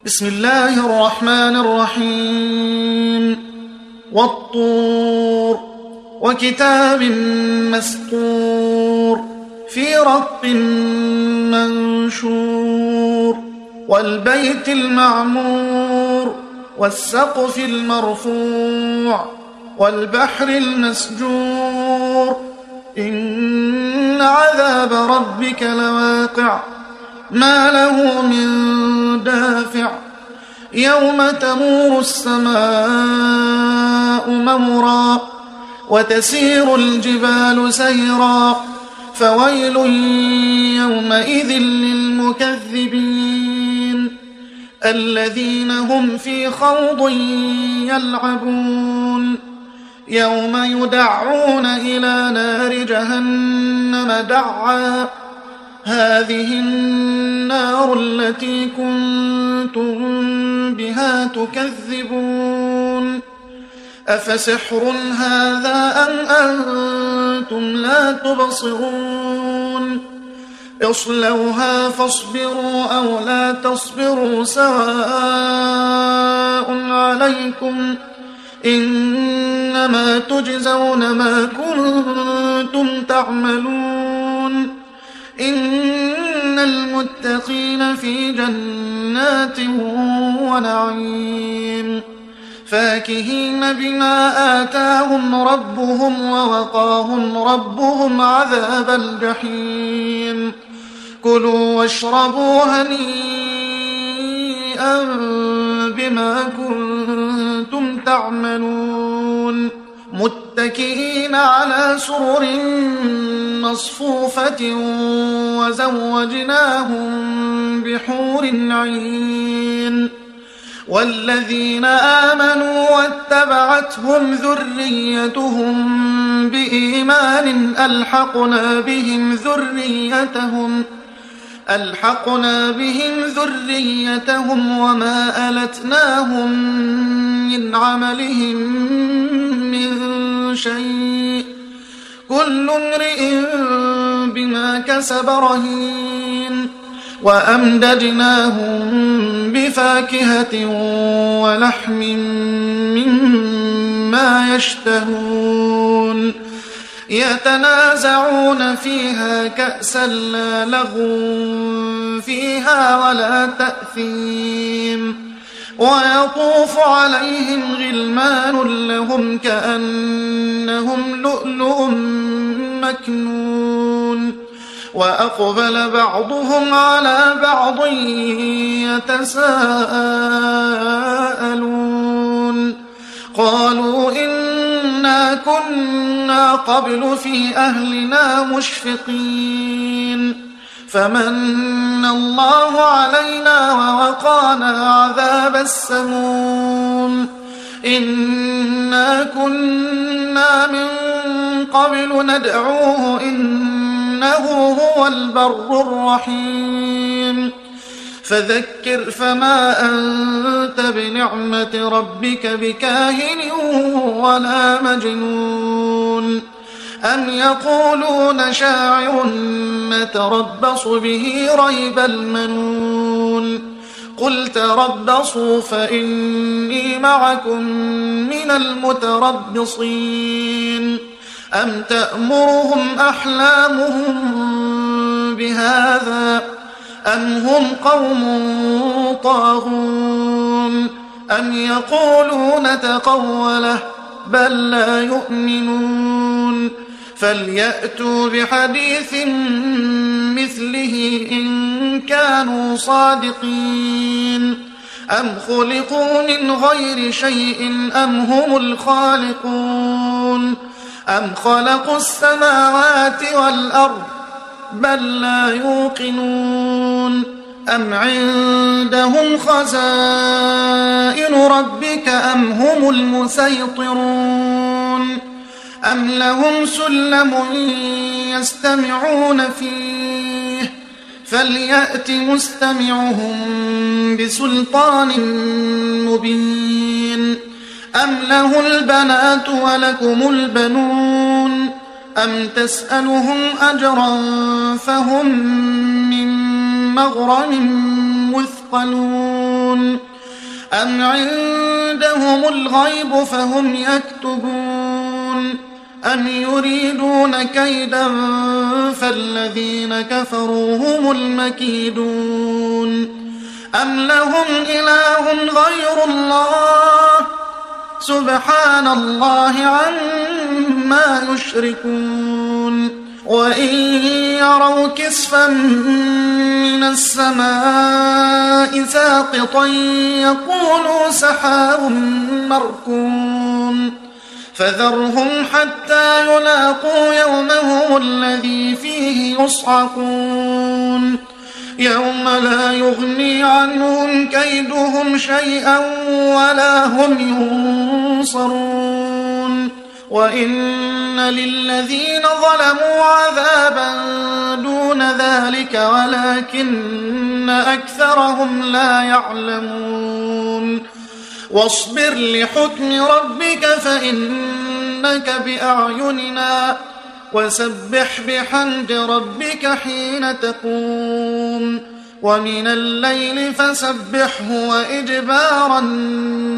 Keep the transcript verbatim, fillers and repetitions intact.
بسم الله الرحمن الرحيم والطور وكتاب مسطور في رق منشور والبيت المعمور والسقف المرفوع والبحر المسجور إن عذاب ربك لواقع ما له من دافع يوم تمور السماء مورا وتسير الجبال سيرا فويل يومئذ للمكذبين الذين هم في خوض يلعبون يوم يدعون إلى نار جهنم دعا هذه النار التي كنتم بها تكذبون أفسحر هذا أم أنتم لا تبصرون اصلوها فاصبروا أو لا تصبروا سواء عليكم إنما تجزون ما كنتم تعملون إن المتقين في جنات ونعيم فاكهين بما آتاهم ربهم ووقاهم ربهم عذاب الجحيم كلوا واشربوا هنيئا بما كنتم تعملون متكئين على سرر مصفوفة وزوجناهم بحور عين والذين آمنوا واتبعتهم ذريتهم بإيمان ألحقنا بهم ذريتهم ألحقنا بهم ذريتهم وما ألتناهم من عملهم من شيء كل امرئ بما كسب رهين وأمددناهم بفاكهة ولحم مما يشتهون يتنازعون فيها كأسا لا لغو فيها ولا تأثيم ويطوف عليهم غلمان لهم كأنهم لؤلؤ مكنون وأقبل بعضهم على بعض يتساءلون قالوا إنا كنا قبل في أهلنا مشفقين فمن الله علينا ووقانا عذاب السموم إنا كنا من قبل ندعوه إنه هو البر الرحيم فذكر فما أنت بنعمة ربك بكاهن ولا مجنون أم يقولون شاعر نتربص به ريب المنون قل تربصوا فإني معكم من المتربصين أم تأمرهم أحلامهم بهذا أم هم قوم طاغون أم يقولون تقوله بل لا يؤمنون فليأتوا بحديث مثله إن كانوا صادقين أم خلقوا من غير شيء أم هم الخالقون أم خلقوا السماوات والأرض بل لا يوقنون أم عندهم خزائن ربك أم هم المسيطرون أم لهم سلم يستمعون فيه فليأت مستمعهم بسلطان مبين أم له البنات ولكم البنون أم تسألهم أجرا فهم من مغرم مثقلون أم عندهم الغيب فهم يكتبون أم يريدون كيدا فالذين كفروا هم المكيدون أم لهم إله غير الله سبحان الله عما يشركون وإن يروا كسفا من السماء ساقطا يقولوا سحاب مركوم فذرهم حتى يلاقوا يومهم الذي فيه يصعقون يوم لا يغني عنهم كيدهم شيئا ولا هم ينصرون وإن للذين ظلموا عذابا دون ذلك ولكن أكثرهم لا يعلمون واصبر لحكم ربك فإنك بأعيننا وسبح بحمد ربك حين تقوم ومن الليل فسبحه وإدبار النجوم